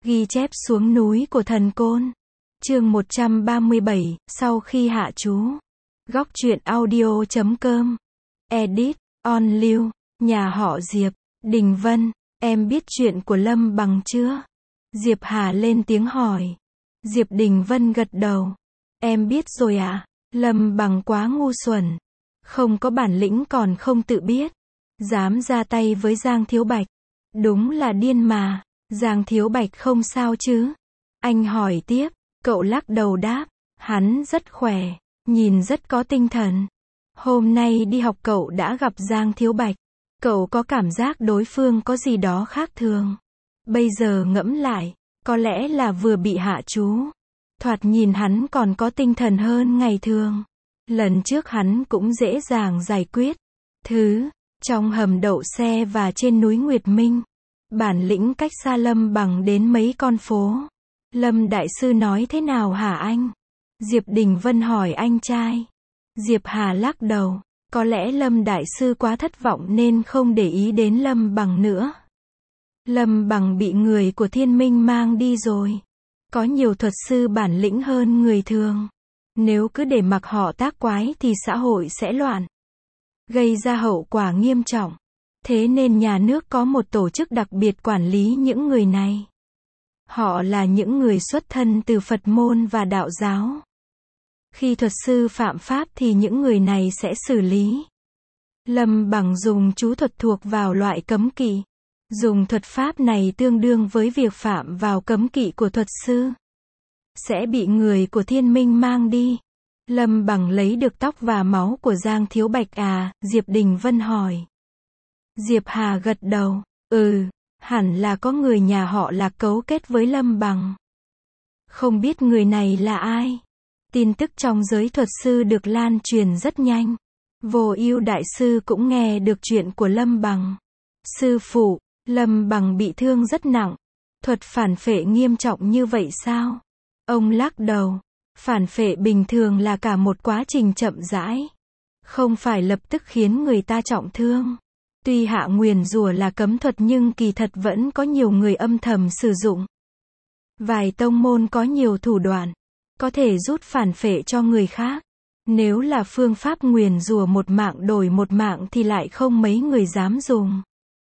Ghi chép xuống núi của thần Côn. Chương 137, sau khi hạ chú. Góc truyện audio.com. Edit, On Lưu, nhà họ Diệp, Đình Vân, em biết chuyện của Lâm Bằng chưa? Diệp Hà lên tiếng hỏi. Diệp Đình Vân gật đầu. Em biết rồi ạ. Lâm Bằng quá ngu xuẩn. Không có bản lĩnh còn không tự biết. Dám ra tay với Giang Thiếu Bạch. Đúng là điên mà. Giang Thiếu Bạch không sao chứ? Anh hỏi tiếp. Cậu lắc đầu đáp. Hắn rất khỏe. Nhìn rất có tinh thần. Hôm nay đi học cậu đã gặp Giang Thiếu Bạch. Cậu có cảm giác đối phương có gì đó khác thường. Bây giờ ngẫm lại, có lẽ là vừa bị hạ chú. Thoạt nhìn hắn còn có tinh thần hơn ngày thường. Lần trước hắn cũng dễ dàng giải quyết. Trong hầm đậu xe và trên núi Nguyệt Minh. Bản lĩnh cách xa Lâm Bằng đến mấy con phố. Lâm Đại Sư nói thế nào hả anh? Diệp Đình Vân hỏi anh trai. Diệp Hà lắc đầu. Có lẽ Lâm Đại Sư quá thất vọng nên không để ý đến Lâm Bằng nữa. Lâm Bằng bị người của Thiên Minh mang đi rồi. Có nhiều thuật sư bản lĩnh hơn người thường. Nếu cứ để mặc họ tác quái thì xã hội sẽ loạn. Gây ra hậu quả nghiêm trọng. Thế nên nhà nước có một tổ chức đặc biệt quản lý những người này. Họ là những người xuất thân từ Phật môn và đạo giáo. Khi thuật sư phạm pháp thì những người này sẽ xử lý. Lâm Bằng dùng chú thuật thuộc vào loại cấm kỵ. Dùng thuật pháp này tương đương với việc phạm vào cấm kỵ của thuật sư. Sẽ bị người của Thiên Minh mang đi. Lâm Bằng lấy được tóc và máu của Giang Thiếu Bạch à? Diệp Đình Vân hỏi. Diệp Hà gật đầu. Hẳn là có người nhà họ Lạc cấu kết với Lâm Bằng. Không biết người này là ai? Tin tức trong giới thuật sư được lan truyền rất nhanh. Vô Ưu Đại Sư cũng nghe được chuyện của Lâm Bằng. Sư phụ, Lâm Bằng bị thương rất nặng. Thuật phản phệ nghiêm trọng như vậy sao? Ông lắc đầu. Phản phệ bình thường là cả một quá trình chậm rãi. Không phải lập tức khiến người ta trọng thương. Tuy hạ nguyền rủa là cấm thuật nhưng kỳ thật vẫn có nhiều người âm thầm sử dụng. Vài tông môn có nhiều thủ đoạn. Có thể rút phản phệ cho người khác. Nếu là phương pháp nguyền rủa một mạng đổi một mạng thì lại không mấy người dám dùng.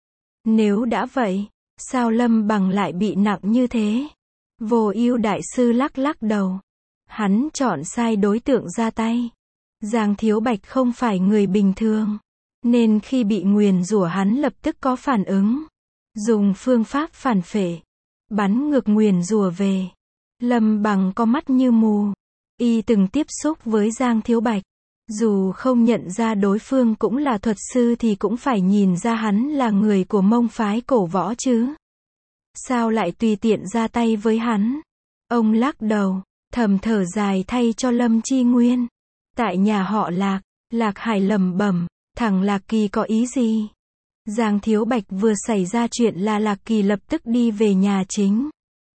Nếu đã vậy, sao Lâm Bằng lại bị nặng như thế? Vô Ưu Đại Sư lắc đầu. Hắn chọn sai đối tượng ra tay. Giang Thiếu Bạch không phải người bình thường. Nên khi bị nguyền rủa hắn lập tức có phản ứng. Dùng phương pháp phản phệ. Bắn ngược nguyền rủa về. Lâm Bằng có mắt như mù. Y từng tiếp xúc với Giang Thiếu Bạch. Dù không nhận ra đối phương cũng là thuật sư thì cũng phải nhìn ra hắn là người của Mông phái cổ võ chứ. Sao lại tùy tiện ra tay với hắn? Ông lắc đầu, thầm thở dài thay cho Lâm Chi Nguyên. Tại nhà họ Lạc, Lạc Hải lẩm bẩm, thằng Lạc Kỳ có ý gì? Giang Thiếu Bạch vừa xảy ra chuyện là Lạc Kỳ lập tức đi về nhà chính.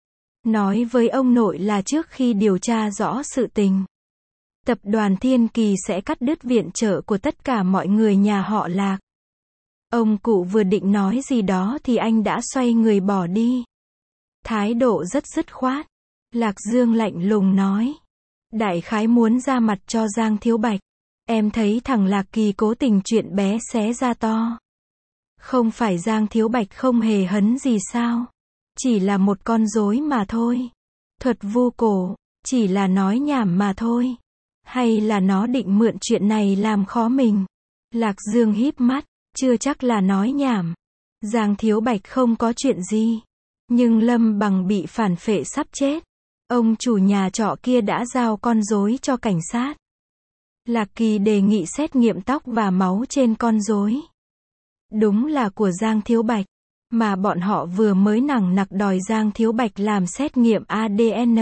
Nói với ông nội là trước khi điều tra rõ sự tình, tập đoàn Thiên Kỳ sẽ cắt đứt viện trợ của tất cả mọi người nhà họ Lạc. Ông cụ vừa định nói gì đó thì anh đã xoay người bỏ đi. Thái độ rất dứt khoát. Lạc Dương lạnh lùng nói. Đại khái muốn ra mặt cho Giang Thiếu Bạch. Em thấy thằng Lạc Kỳ cố tình chuyện bé xé ra to. Không phải Giang Thiếu Bạch không hề hấn gì sao? Chỉ là một con rối mà thôi. Thuật vu cổ, chỉ là nói nhảm mà thôi. Hay là nó định mượn chuyện này làm khó mình? Lạc Dương híp mắt, chưa chắc là nói nhảm. Giang Thiếu Bạch không có chuyện gì. Nhưng Lâm Bằng bị phản phệ sắp chết. Ông chủ nhà trọ kia đã giao con rối cho cảnh sát. Lạc Kỳ đề nghị xét nghiệm tóc và máu trên con rối. Đúng là của Giang Thiếu Bạch. Mà bọn họ vừa mới nằng nặc đòi Giang Thiếu Bạch làm xét nghiệm ADN.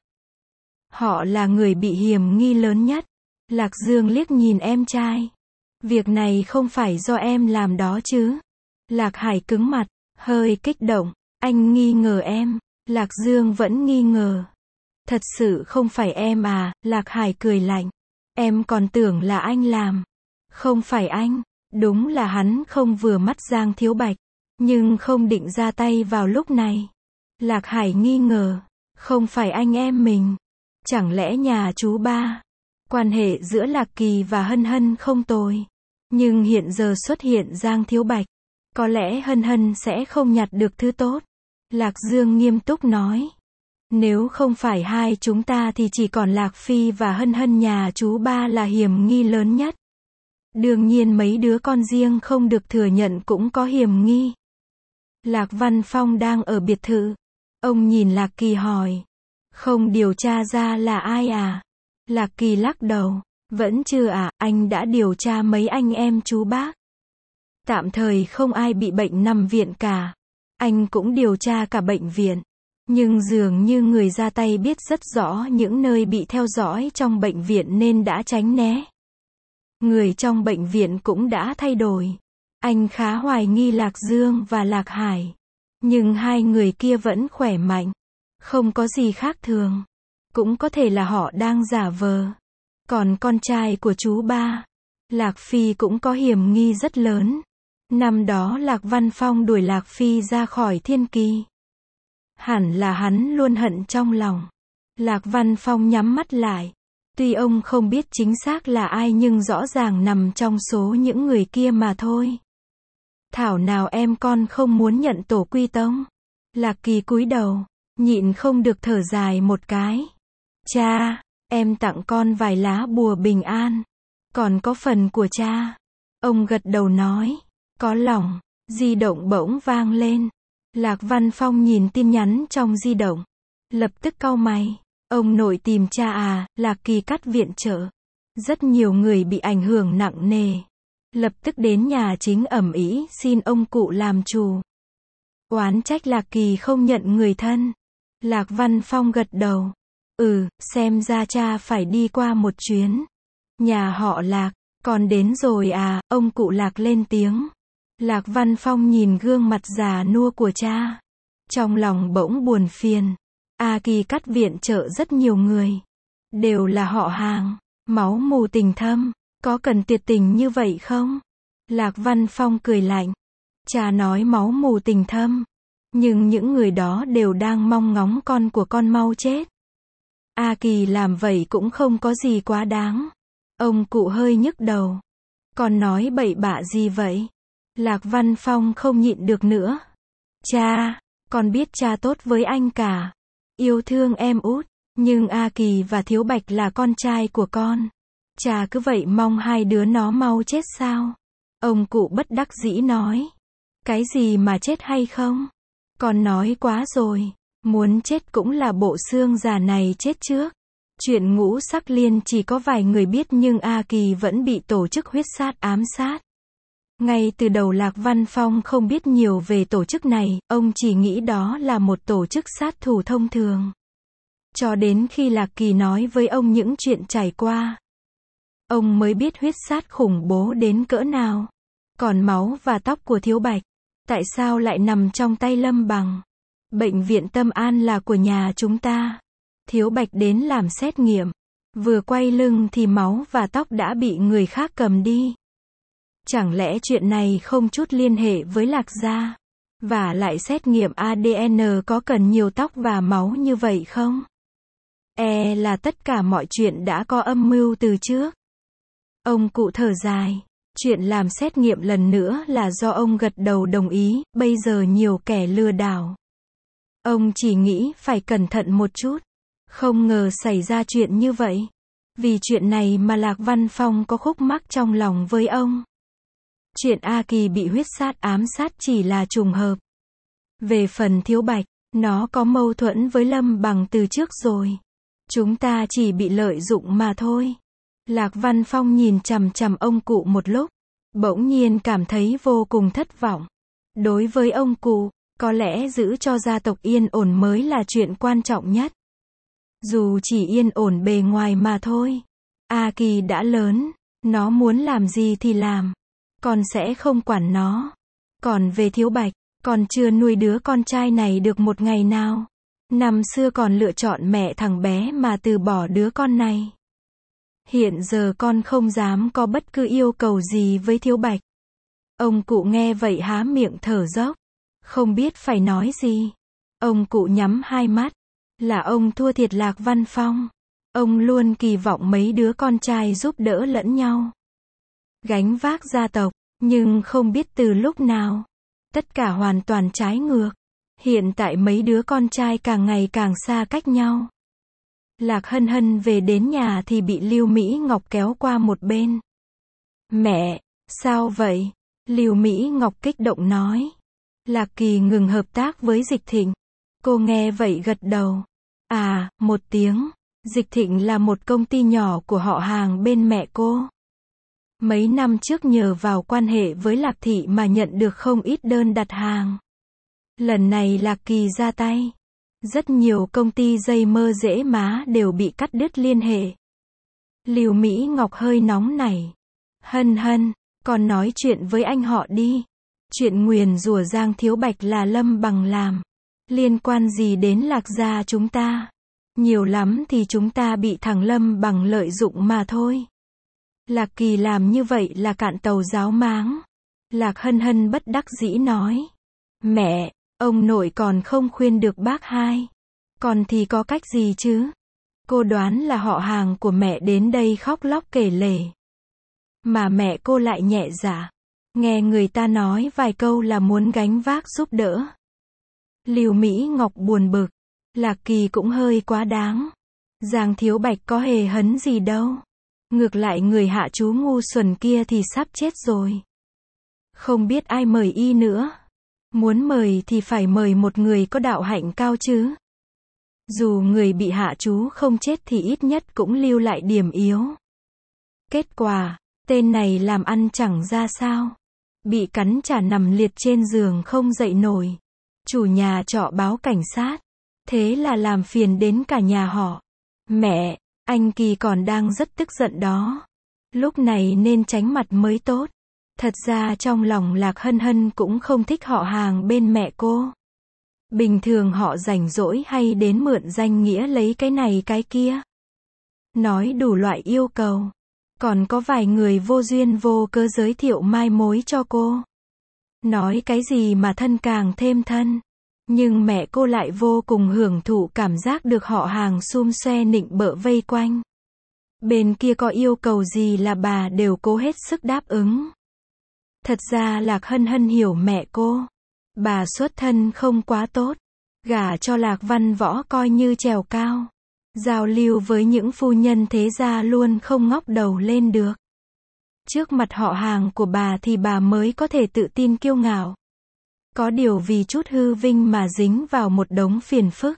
Họ là người bị hiểm nghi lớn nhất. Lạc Dương liếc nhìn em trai. Việc này không phải do em làm đó chứ? Lạc Hải cứng mặt, hơi kích động. Anh nghi ngờ em. Lạc Dương vẫn nghi ngờ. Thật sự không phải em à? Lạc Hải cười lạnh. Em còn tưởng là anh làm. Không phải anh. Đúng là hắn không vừa mắt Giang Thiếu Bạch. Nhưng không định ra tay vào lúc này. Lạc Hải nghi ngờ, không phải anh em mình. Chẳng lẽ nhà chú ba? Quan hệ giữa Lạc Kỳ và Hân Hân không tồi. Nhưng hiện giờ xuất hiện Giang Thiếu Bạch. Có lẽ Hân Hân sẽ không nhặt được thứ tốt. Lạc Dương nghiêm túc nói. Nếu không phải hai chúng ta thì chỉ còn Lạc Phi và Hân Hân nhà chú ba là hiểm nghi lớn nhất. Đương nhiên mấy đứa con riêng không được thừa nhận cũng có hiểm nghi. Lạc Văn Phong đang ở biệt thự. Ông nhìn Lạc Kỳ hỏi. Không điều tra ra là ai à? Lạc Kỳ lắc đầu. Vẫn chưa à, anh đã điều tra mấy anh em chú bác. Tạm thời không ai bị bệnh nằm viện cả. Anh cũng điều tra cả bệnh viện. Nhưng dường như người ra tay biết rất rõ những nơi bị theo dõi trong bệnh viện nên đã tránh né. Người trong bệnh viện cũng đã thay đổi. Anh khá hoài nghi Lạc Dương và Lạc Hải. Nhưng hai người kia vẫn khỏe mạnh. Không có gì khác thường. Cũng có thể là họ đang giả vờ. Còn con trai của chú ba, Lạc Phi cũng có hiểm nghi rất lớn. Năm đó Lạc Văn Phong đuổi Lạc Phi ra khỏi Thiên Kỳ. Hẳn là hắn luôn hận trong lòng. Lạc Văn Phong nhắm mắt lại. Tuy ông không biết chính xác là ai nhưng rõ ràng nằm trong số những người kia mà thôi. Thảo nào em con không muốn nhận tổ quy tông. Lạc Kỳ cúi đầu, nhịn không được thở dài một cái. Cha, em tặng con vài lá bùa bình an. Còn có phần của cha. Ông gật đầu nói. Có lòng. Di động bỗng vang lên. Lạc Văn Phong nhìn tin nhắn trong di động. Lập tức cau mày. Ông nội tìm cha à? Lạc Kỳ cắt viện trợ. Rất nhiều người bị ảnh hưởng nặng nề. Lập tức đến nhà chính ầm ĩ xin ông cụ làm chủ. Oán trách Lạc Kỳ không nhận người thân. Lạc Văn Phong gật đầu. Xem ra cha phải đi qua một chuyến. Nhà họ Lạc, con đến rồi à? Ông cụ Lạc lên tiếng. Lạc Văn Phong nhìn gương mặt già nua của cha. Trong lòng bỗng buồn phiền. A Kỳ cắt viện trợ rất nhiều người. Đều là họ hàng. Máu mù tình thâm. Có cần tuyệt tình như vậy không? Lạc Văn Phong cười lạnh. Cha nói máu mù tình thâm. Nhưng những người đó đều đang mong ngóng con của con mau chết. A Kỳ làm vậy cũng không có gì quá đáng. Ông cụ hơi nhức đầu. Con nói bậy bạ gì vậy? Lạc Văn Phong không nhịn được nữa. Cha, con biết cha tốt với anh cả. Yêu thương em út. Nhưng A Kỳ và Thiếu Bạch là con trai của con. Cha cứ vậy mong hai đứa nó mau chết sao? Ông cụ bất đắc dĩ nói. Cái gì mà chết hay không? Con nói quá rồi. Muốn chết cũng là bộ xương già này chết trước. Chuyện ngũ sắc liên chỉ có vài người biết nhưng A Kỳ vẫn bị tổ chức huyết sát ám sát. Ngay từ đầu Lạc Văn Phong không biết nhiều về tổ chức này, ông chỉ nghĩ đó là một tổ chức sát thủ thông thường. Cho đến khi Lạc Kỳ nói với ông những chuyện trải qua, ông mới biết huyết sát khủng bố đến cỡ nào. Còn máu và tóc của Thiếu Bạch, tại sao lại nằm trong tay Lâm Bằng? Bệnh viện Tâm An là của nhà chúng ta. Thiếu Bạch đến làm xét nghiệm. Vừa quay lưng thì máu và tóc đã bị người khác cầm đi. Chẳng lẽ chuyện này không chút liên hệ với Lạc gia? Và lại xét nghiệm ADN có cần nhiều tóc và máu như vậy không? Là tất cả mọi chuyện đã có âm mưu từ trước. Ông cụ thở dài. Chuyện làm xét nghiệm lần nữa là do ông gật đầu đồng ý, bây giờ nhiều kẻ lừa đảo. Ông chỉ nghĩ phải cẩn thận một chút. Không ngờ xảy ra chuyện như vậy. Vì chuyện này mà Lạc Văn Phong có khúc mắc trong lòng với ông. Chuyện A Kỳ bị huyết sát ám sát chỉ là trùng hợp. Về phần Thiếu Bạch, nó có mâu thuẫn với Lâm Bằng từ trước rồi. Chúng ta chỉ bị lợi dụng mà thôi. Lạc Văn Phong nhìn chằm chằm ông cụ một lúc. Bỗng nhiên cảm thấy vô cùng thất vọng. Đối với ông cụ, có lẽ giữ cho gia tộc yên ổn mới là chuyện quan trọng nhất. Dù chỉ yên ổn bề ngoài mà thôi. A Kỳ đã lớn, nó muốn làm gì thì làm. Con sẽ không quản nó. Còn về Thiếu Bạch, con chưa nuôi đứa con trai này được một ngày nào. Năm xưa còn lựa chọn mẹ thằng bé mà từ bỏ đứa con này. Hiện giờ con không dám có bất cứ yêu cầu gì với Thiếu Bạch. Ông cụ nghe vậy há miệng thở dốc. Không biết phải nói gì. Ông cụ nhắm hai mắt. Là ông thua thiệt Lạc Văn Phong. Ông luôn kỳ vọng mấy đứa con trai giúp đỡ lẫn nhau. Gánh vác gia tộc, nhưng không biết từ lúc nào. Tất cả hoàn toàn trái ngược. Hiện tại mấy đứa con trai càng ngày càng xa cách nhau. Lạc Hân Hân về đến nhà thì bị Lưu Mỹ Ngọc kéo qua một bên. Mẹ, sao vậy? Lưu Mỹ Ngọc kích động nói. Lạc Kỳ ngừng hợp tác với Dịch Thịnh. Cô nghe vậy gật đầu. À, một tiếng. Dịch Thịnh là một công ty nhỏ của họ hàng bên mẹ cô. Mấy năm trước nhờ vào quan hệ với Lạc Thị mà nhận được không ít đơn đặt hàng. Lần này Lạc Kỳ ra tay. Rất nhiều công ty dây mơ rễ má đều bị cắt đứt liên hệ. Lưu Mỹ Ngọc hơi nóng nảy. Hân Hân, con nói chuyện với anh họ đi. Chuyện nguyền rủa Giang Thiếu Bạch là Lâm Bằng làm. Liên quan gì đến Lạc gia chúng ta? Nhiều lắm thì chúng ta bị thằng Lâm Bằng lợi dụng mà thôi. Lạc Kỳ làm như vậy là cạn tàu giáo máng. Lạc Hân Hân bất đắc dĩ nói. Mẹ, ông nội còn không khuyên được bác hai. Còn thì có cách gì chứ? Cô đoán là họ hàng của mẹ đến đây khóc lóc kể lể. Mà mẹ cô lại nhẹ dạ. Nghe người ta nói vài câu là muốn gánh vác giúp đỡ. Lưu Mỹ Ngọc buồn bực. Lạc Kỳ cũng hơi quá đáng. Giang Thiếu Bạch có hề hấn gì đâu. Ngược lại người hạ chú ngu xuẩn kia thì sắp chết rồi. Không biết ai mời y nữa. Muốn mời thì phải mời một người có đạo hạnh cao chứ. Dù người bị hạ chú không chết thì ít nhất cũng lưu lại điểm yếu. Kết quả, tên này làm ăn chẳng ra sao. Bị cắn trả nằm liệt trên giường không dậy nổi. Chủ nhà trọ báo cảnh sát. Thế là làm phiền đến cả nhà họ. Mẹ, anh Kỳ còn đang rất tức giận đó. Lúc này nên tránh mặt mới tốt. Thật ra trong lòng Lạc Hân Hân cũng không thích họ hàng bên mẹ cô. Bình thường họ rảnh rỗi hay đến mượn danh nghĩa lấy cái này cái kia. Nói đủ loại yêu cầu. Còn có vài người vô duyên vô cớ giới thiệu mai mối cho cô. Nói cái gì mà thân càng thêm thân. Nhưng mẹ cô lại vô cùng hưởng thụ cảm giác được họ hàng xum xoe nịnh bợ vây quanh. Bên kia có yêu cầu gì là bà đều cố hết sức đáp ứng. Thật ra Lạc Hân Hân hiểu mẹ cô. Bà xuất thân không quá tốt. Gả cho Lạc Văn Võ coi như trèo cao. Giao lưu với những phu nhân thế gia luôn không ngóc đầu lên được. Trước mặt họ hàng của bà thì bà mới có thể tự tin kiêu ngạo. Có điều vì chút hư vinh mà dính vào một đống phiền phức.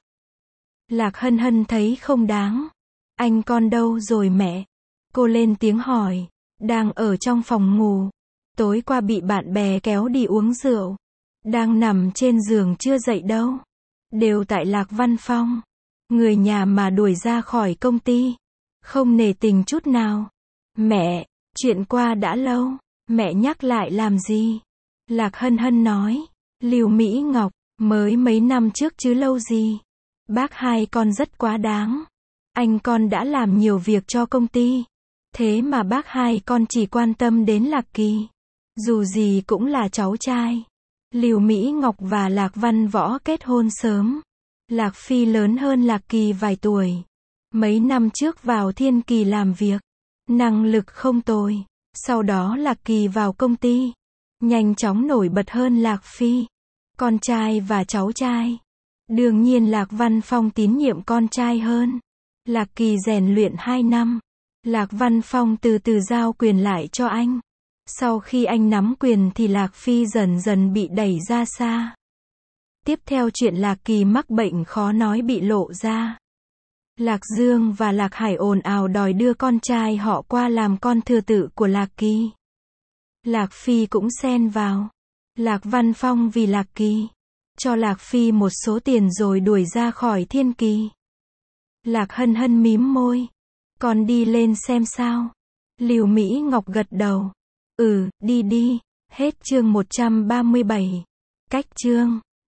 Lạc Hân Hân thấy không đáng. Anh con đâu rồi mẹ? Cô lên tiếng hỏi. Đang ở trong phòng ngủ. Tối qua bị bạn bè kéo đi uống rượu. Đang nằm trên giường chưa dậy đâu. Đều tại Lạc Văn Phong. Người nhà mà đuổi ra khỏi công ty. Không nể tình chút nào. Mẹ, chuyện qua đã lâu. Mẹ nhắc lại làm gì? Lạc Hân Hân nói. Lưu Mỹ Ngọc, mới mấy năm trước chứ lâu gì. Bác hai con rất quá đáng. Anh con đã làm nhiều việc cho công ty. Thế mà bác hai con chỉ quan tâm đến Lạc Kỳ. Dù gì cũng là cháu trai. Lưu Mỹ Ngọc và Lạc Văn Võ kết hôn sớm. Lạc Phi lớn hơn Lạc Kỳ vài tuổi. Mấy năm trước vào Thiên Kỳ làm việc. Năng lực không tồi. Sau đó Lạc Kỳ vào công ty. Nhanh chóng nổi bật hơn Lạc Phi. Con trai và cháu trai. Đương nhiên Lạc Văn Phong tín nhiệm con trai hơn. Lạc Kỳ rèn luyện 2 năm. Lạc Văn Phong từ từ giao quyền lại cho anh. Sau khi anh nắm quyền thì Lạc Phi dần dần bị đẩy ra xa. Tiếp theo chuyện Lạc Kỳ mắc bệnh khó nói bị lộ ra. Lạc Dương và Lạc Hải ồn ào đòi đưa con trai họ qua làm con thừa tự của Lạc Kỳ. Lạc Phi cũng xen vào. Lạc Văn Phong vì Lạc Kỳ cho Lạc Phi một số tiền rồi đuổi ra khỏi Thiên Kỳ. Lạc Hân Hân mím môi. Con đi lên xem sao. Lưu Mỹ Ngọc gật đầu. Ừ, đi đi. Hết chương 137. Cách chương